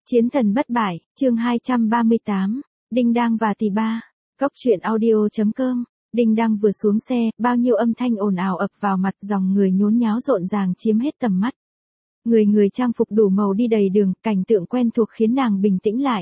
Chiến thần bất bại, chương 238, Đinh Đang và Tỷ Ba. Cốc truyện audio.com. Đinh Đang vừa xuống xe, bao nhiêu âm thanh ồn ào ập vào mặt, dòng người nhốn nháo rộn ràng chiếm hết tầm mắt. Người trang phục đủ màu đi đầy đường, cảnh tượng quen thuộc khiến nàng bình tĩnh lại.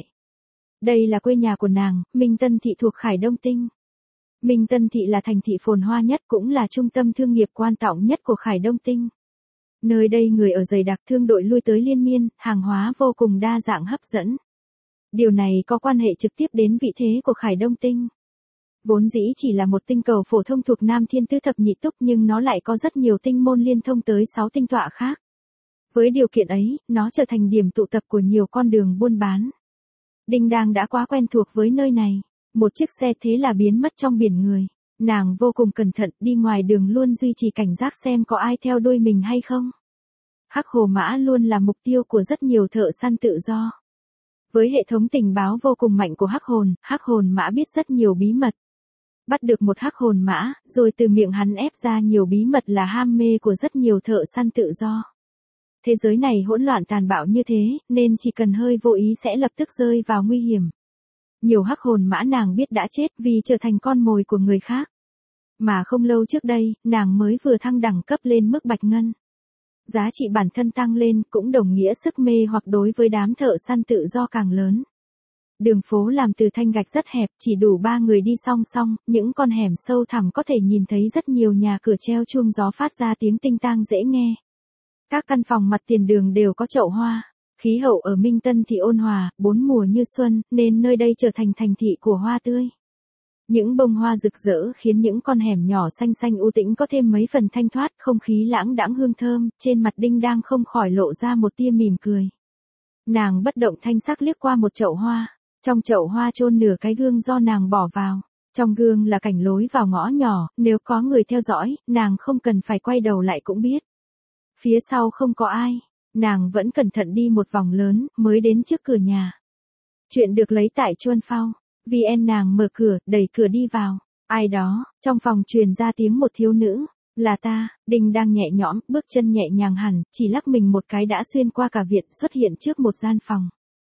Đây là quê nhà của nàng, Minh Tân Thị thuộc Khải Đông Tinh. Minh Tân Thị là thành thị phồn hoa nhất, cũng là trung tâm thương nghiệp quan trọng nhất của Khải Đông Tinh. Nơi đây người ở dày đặc, thương đội lui tới liên miên, hàng hóa vô cùng đa dạng hấp dẫn. Điều này có quan hệ trực tiếp đến vị thế của Khải Đông Tinh. Vốn dĩ chỉ là một tinh cầu phổ thông thuộc Nam Thiên Tứ Thập Nhị Túc, nhưng nó lại có rất nhiều tinh môn liên thông tới 6 tinh tọa khác. Với điều kiện ấy, nó trở thành điểm tụ tập của nhiều con đường buôn bán. Đinh Đang đã quá quen thuộc với nơi này. Một chiếc xe thế là biến mất trong biển người. Nàng vô cùng cẩn thận, đi ngoài đường luôn duy trì cảnh giác xem có ai theo đuôi mình hay không. Hắc Hồ Mã luôn là mục tiêu của rất nhiều thợ săn tự do. Với hệ thống tình báo vô cùng mạnh của Hắc Hồn Mã biết rất nhiều bí mật. Bắt được một Hắc Hồn Mã, rồi từ miệng hắn ép ra nhiều bí mật là ham mê của rất nhiều thợ săn tự do. Thế giới này hỗn loạn tàn bạo như thế, nên chỉ cần hơi vô ý sẽ lập tức rơi vào nguy hiểm. Nhiều Hắc Hồn Mã nàng biết đã chết vì trở thành con mồi của người khác. Mà không lâu trước đây, nàng mới vừa thăng đẳng cấp lên mức Bạch Ngân. Giá trị bản thân tăng lên cũng đồng nghĩa sức mê hoặc đối với đám thợ săn tự do càng lớn. Đường phố làm từ thanh gạch rất hẹp, chỉ đủ 3 người đi song song, những con hẻm sâu thẳm có thể nhìn thấy rất nhiều nhà cửa treo chuông gió phát ra tiếng tinh tang dễ nghe. Các căn phòng mặt tiền đường đều có chậu hoa. Khí hậu ở Minh Tân Thị ôn hòa, 4 mùa như xuân, nên nơi đây trở thành thành thị của hoa tươi. Những bông hoa rực rỡ khiến những con hẻm nhỏ xanh xanh u tĩnh có thêm mấy phần thanh thoát, không khí lãng đãng hương thơm, trên mặt Đinh Đang không khỏi lộ ra một tia mỉm cười. Nàng bất động thanh sắc liếc qua một chậu hoa, trong chậu hoa chôn nửa cái gương do nàng bỏ vào. Trong gương là cảnh lối vào ngõ nhỏ, nếu có người theo dõi, nàng không cần phải quay đầu lại cũng biết. Phía sau không có ai. Nàng vẫn cẩn thận đi một vòng lớn, mới đến trước cửa nhà. Chuyện được lấy tại Chuan Phao. VN nàng mở cửa, đẩy cửa đi vào. Ai đó, trong phòng truyền ra tiếng một thiếu nữ. Là ta. Đinh Đang nhẹ nhõm, bước chân nhẹ nhàng hẳn, chỉ lắc mình một cái đã xuyên qua cả viện, xuất hiện trước một gian phòng.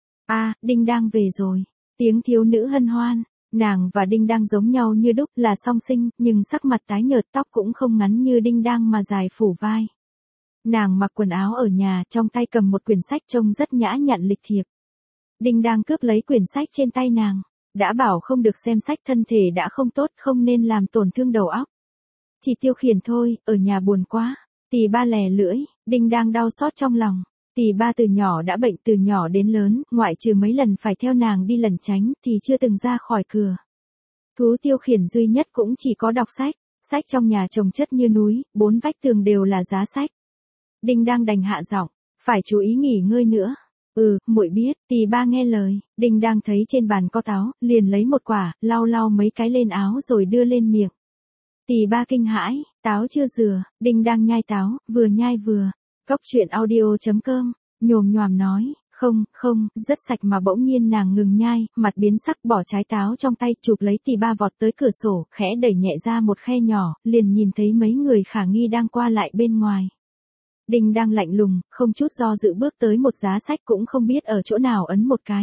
Đinh Đang về rồi. Tiếng thiếu nữ hân hoan. Nàng và Đinh Đang giống nhau như đúc, là song sinh, nhưng sắc mặt tái nhợt, tóc cũng không ngắn như Đinh Đang mà dài phủ vai. Nàng mặc quần áo ở nhà, trong tay cầm một quyển sách trông rất nhã nhặn lịch thiệp. Đinh Đang cướp lấy quyển sách trên tay nàng. Đã bảo không được xem sách, thân thể đã không tốt, không nên làm tổn thương đầu óc. Chỉ tiêu khiển thôi, ở nhà buồn quá. Tỷ Ba lè lưỡi, Đinh Đang đau xót trong lòng. Tỷ Ba từ nhỏ đã bệnh, từ nhỏ đến lớn, ngoại trừ mấy lần phải theo nàng đi lẩn tránh, thì chưa từng ra khỏi cửa. Thú tiêu khiển duy nhất cũng chỉ có đọc sách. Sách trong nhà chồng chất như núi, 4 vách tường đều là giá sách. Đinh Đang đành hạ giọng, phải chú ý nghỉ ngơi nữa. Muội biết. Tỷ Ba nghe lời. Đinh Đang thấy trên bàn có táo, liền lấy một quả, lau mấy cái lên áo rồi đưa lên miệng. Tỷ Ba kinh hãi, táo chưa rửa. Đinh Đang nhai táo, vừa nhai vừa. Cốc truyện audio.com, nhồm nhoàm nói, không, rất sạch, mà bỗng nhiên nàng ngừng nhai, mặt biến sắc, bỏ trái táo trong tay, chụp lấy Tỷ Ba vọt tới cửa sổ, khẽ đẩy nhẹ ra một khe nhỏ, liền nhìn thấy mấy người khả nghi đang qua lại bên ngoài. Đinh Đang lạnh lùng, không chút do dự bước tới một giá sách, cũng không biết ở chỗ nào ấn một cái.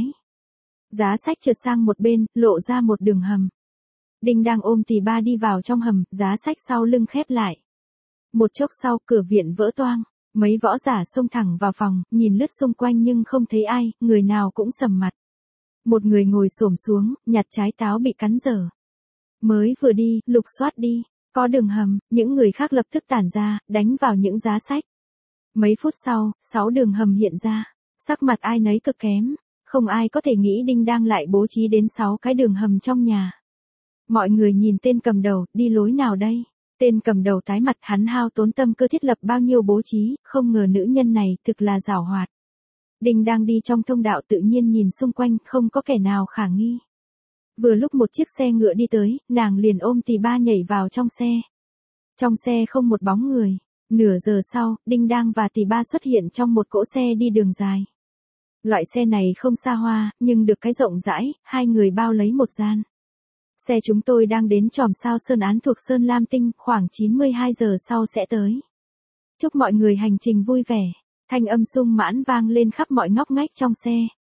Giá sách trượt sang một bên, lộ ra một đường hầm. Đinh Đang ôm Tỷ Ba đi vào trong hầm, giá sách sau lưng khép lại. Một chốc sau, cửa viện vỡ toang. Mấy võ giả xông thẳng vào phòng, nhìn lướt xung quanh nhưng không thấy ai, người nào cũng sầm mặt. Một người ngồi xổm xuống, nhặt trái táo bị cắn dở. Mới vừa đi, lục soát đi, có đường hầm, những người khác lập tức tản ra, đánh vào những giá sách. Mấy phút sau, 6 đường hầm hiện ra, sắc mặt ai nấy cực kém, không ai có thể nghĩ Đinh Đang lại bố trí đến 6 cái đường hầm trong nhà. Mọi người nhìn tên cầm đầu, đi lối nào đây? Tên cầm đầu tái mặt, hắn hao tốn tâm cơ thiết lập bao nhiêu bố trí, không ngờ nữ nhân này thực là giảo hoạt. Đinh Đang đi trong thông đạo tự nhiên nhìn xung quanh, không có kẻ nào khả nghi. Vừa lúc một chiếc xe ngựa đi tới, nàng liền ôm Tỷ Ba nhảy vào trong xe. Trong xe không một bóng người. Nửa giờ sau, Đinh Đang và Tỷ Ba xuất hiện trong một cỗ xe đi đường dài. Loại xe này không xa hoa, nhưng được cái rộng rãi, 2 người bao lấy một gian. Xe chúng tôi đang đến chòm sao Sơn Án thuộc Sơn Lam Tinh, khoảng 92 giờ sau sẽ tới. Chúc mọi người hành trình vui vẻ. Thanh âm sung mãn vang lên khắp mọi ngóc ngách trong xe.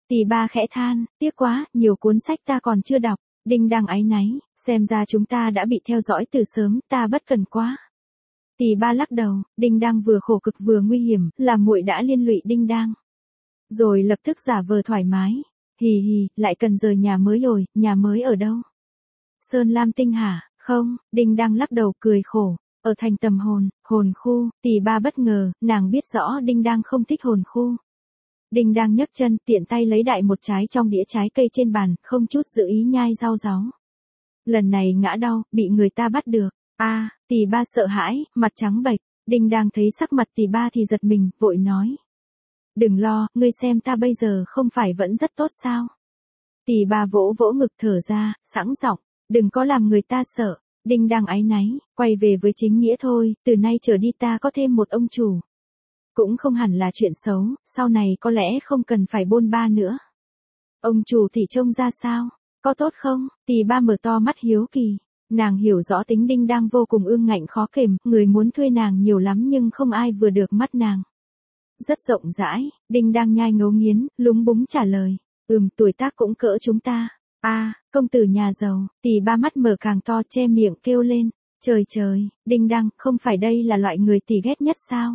Tỷ ba khẽ than, tiếc quá, nhiều cuốn sách ta còn chưa đọc. Đinh đang áy náy, xem ra chúng ta đã bị theo dõi từ sớm, ta bất cần quá. Tỷ ba lắc đầu, Đinh đang vừa khổ cực vừa nguy hiểm, là muội đã liên lụy Đinh đang. Rồi lập tức giả vờ thoải mái, hì hì, lại cần rời nhà mới rồi, nhà mới ở đâu? Sơn Lam Tinh hả? Không, Đinh đang lắc đầu cười khổ, ở thành Tầm hồn khu. Tỷ ba bất ngờ, nàng biết rõ Đinh đang không thích hồn khu. Đinh đang nhấc chân, tiện tay lấy đại một trái trong đĩa trái cây trên bàn, không chút dự ý nhai rau ráu. Lần này ngã đau, bị người ta bắt được. Tỷ ba sợ hãi, mặt trắng bệch. Đinh đang thấy sắc mặt tỷ ba thì giật mình, vội nói. Đừng lo, ngươi xem ta bây giờ không phải vẫn rất tốt sao? Tỷ ba vỗ vỗ ngực thở ra, sẵn giọng, đừng có làm người ta sợ. Đinh đang áy náy, quay về với chính nghĩa thôi, từ nay trở đi ta có thêm một ông chủ. Cũng không hẳn là chuyện xấu, sau này có lẽ không cần phải bôn ba nữa. Ông chủ thì trông ra sao? Có tốt không? Tỷ ba mở to mắt hiếu kỳ. Nàng hiểu rõ tính Đinh đang vô cùng ương ngạnh khó kềm, người muốn thuê nàng nhiều lắm nhưng không ai vừa được mắt nàng. Rất rộng rãi, Đinh đang nhai ngấu nghiến, lúng búng trả lời. Tuổi tác cũng cỡ chúng ta. Công tử nhà giàu. Tỷ ba mắt mở càng to, che miệng kêu lên. Trời trời, Đinh đang, không phải đây là loại người tỷ ghét nhất sao?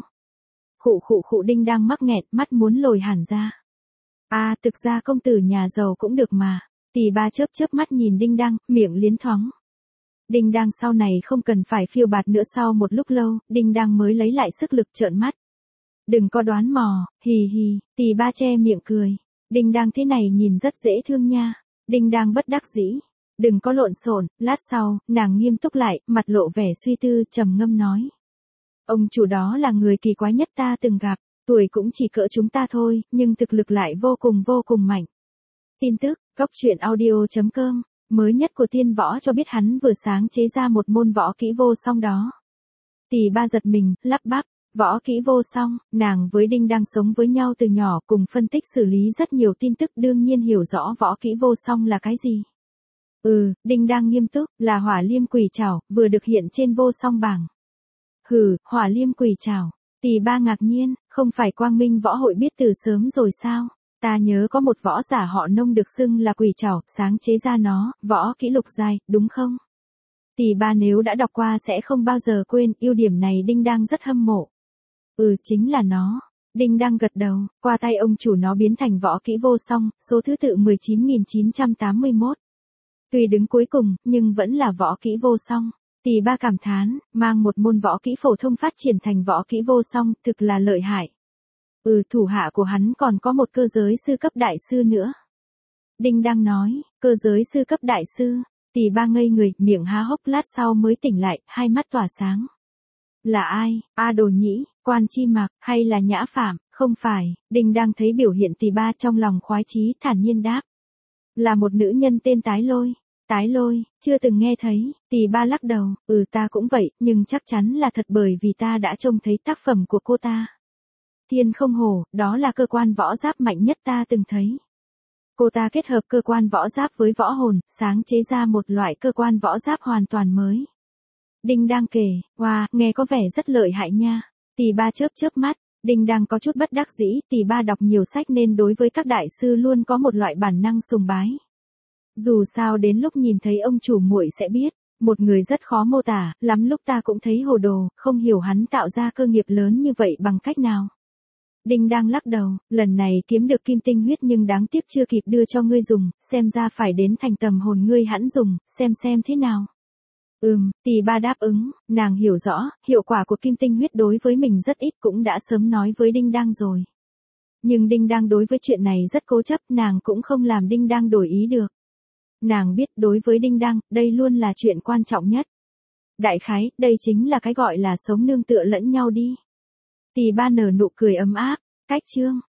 Khụ Đinh đang mắc nghẹn, mắt muốn lồi hẳn ra. Thực ra công tử nhà giàu cũng được mà. Tỷ ba chớp mắt nhìn Đinh đang, miệng liến thoáng. Đinh đang sau này không cần phải phiêu bạt nữa. Sau một lúc lâu, Đinh đang mới lấy lại sức lực trợn mắt. Đừng có đoán mò, hì hì, tỷ ba che miệng cười. Đinh đang thế này nhìn rất dễ thương nha. Đinh đang bất đắc dĩ. Đừng có lộn xộn. Lát sau, nàng nghiêm túc lại, mặt lộ vẻ suy tư, trầm ngâm nói. Ông chủ đó là người kỳ quái nhất ta từng gặp, tuổi cũng chỉ cỡ chúng ta thôi, nhưng thực lực lại vô cùng mạnh. Tin tức, goctruyện.audio.com, mới nhất của Tiên Võ cho biết hắn vừa sáng chế ra một môn võ kỹ vô song đó. Tỷ ba giật mình, lắp bắp, võ kỹ vô song, nàng với Đinh đang sống với nhau từ nhỏ, cùng phân tích xử lý rất nhiều tin tức, đương nhiên hiểu rõ võ kỹ vô song là cái gì. Đinh đang nghiêm túc, là Hỏa Liêm Quỷ Trảo, vừa được hiện trên vô song bảng. Hỏa Liêm Quỷ Trảo. Tỷ ba ngạc nhiên, không phải Quang Minh Võ Hội biết từ sớm rồi sao? Ta nhớ có một võ giả họ Nông được xưng là Quỷ Trảo, sáng chế ra nó, võ kỹ lục giai, đúng không? Tỷ ba nếu đã đọc qua sẽ không bao giờ quên, ưu điểm này Đinh đang rất hâm mộ. Chính là nó. Đinh đang gật đầu, qua tay ông chủ nó biến thành võ kỹ vô song, số thứ tự 19.981. Tuy đứng cuối cùng, nhưng vẫn là võ kỹ vô song. Tỷ ba cảm thán, mang một môn võ kỹ phổ thông phát triển thành võ kỹ vô song, thực là lợi hại. Thủ hạ của hắn còn có một cơ giới sư cấp đại sư nữa. Đinh đang nói, cơ giới sư cấp đại sư. Tỷ ba ngây người, miệng há hốc, lát sau mới tỉnh lại, hai mắt tỏa sáng. Là ai? Đồ Nhĩ, Quan Chi Mạc, hay là Nhã Phạm? Không phải. Đinh đang thấy biểu hiện tỷ ba trong lòng khoái chí, thản nhiên đáp. Là một nữ nhân tên Tái Lôi. Tái Lôi, chưa từng nghe thấy. Tỷ ba lắc đầu, ta cũng vậy, nhưng chắc chắn là thật bởi vì ta đã trông thấy tác phẩm của cô ta. Thiên Không Hổ, đó là cơ quan võ giáp mạnh nhất ta từng thấy. Cô ta kết hợp cơ quan võ giáp với võ hồn, sáng chế ra một loại cơ quan võ giáp hoàn toàn mới. Đinh đang kể, nghe có vẻ rất lợi hại nha. Tỷ ba chớp mắt, Đinh đang có chút bất đắc dĩ, tỷ ba đọc nhiều sách nên đối với các đại sư luôn có một loại bản năng sùng bái. Dù sao đến lúc nhìn thấy ông chủ muội sẽ biết, một người rất khó mô tả, lắm lúc ta cũng thấy hồ đồ, không hiểu hắn tạo ra cơ nghiệp lớn như vậy bằng cách nào. Đinh đang lắc đầu, lần này kiếm được kim tinh huyết nhưng đáng tiếc chưa kịp đưa cho ngươi dùng, xem ra phải đến thành Tầm Hồn ngươi hẵng dùng, xem thế nào. Tỷ ba đáp ứng, nàng hiểu rõ, hiệu quả của kim tinh huyết đối với mình rất ít, cũng đã sớm nói với Đinh đang rồi. Nhưng Đinh đang đối với chuyện này rất cố chấp, nàng cũng không làm Đinh đang đổi ý được. Nàng biết đối với Đinh đang, đây luôn là chuyện quan trọng nhất. Đại khái, đây chính là cái gọi là sống nương tựa lẫn nhau đi. Tỷ ba nở nụ cười ấm áp, cách chương.